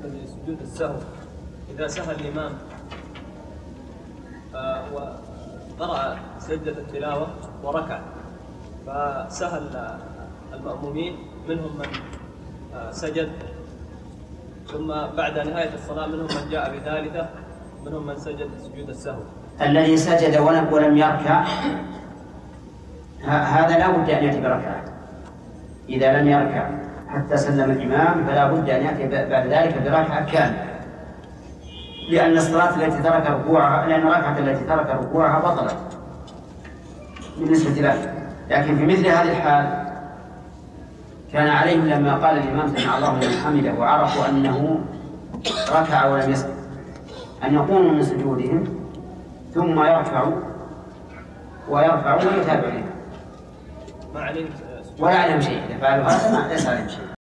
بالنسبة لسجود السهو إذا سهى الإمام وقرأ سجدة التلاوة وركع فسهى المأمومين منهم من سجد، ثم بعد نهاية الصلاة منهم من جاء بثالثة، منهم من سجد سجود السهو. الذي سجد ولم يركع هذا لا بد أن يأتي بركعة. إذا لم يركع حتى سلم الإمام فلا بد أن يأتي بعد ذلك بركعة كاملة، لأن الصلاة التي ترك ركوعها، لأن الركعة التي ترك ركوعها بطلت بالنسبة له. لكن في مثل هذه الحال كان عليهم لما قال الإمام سمع الله لمن حمده وعرفوا أنه ركع ولم يسجد أن يقوموا من سجودهم ثم يرفعوا ويتابعوا ولا عليهم شيء. إذا فعلوا هذا ليس عليهم شيء.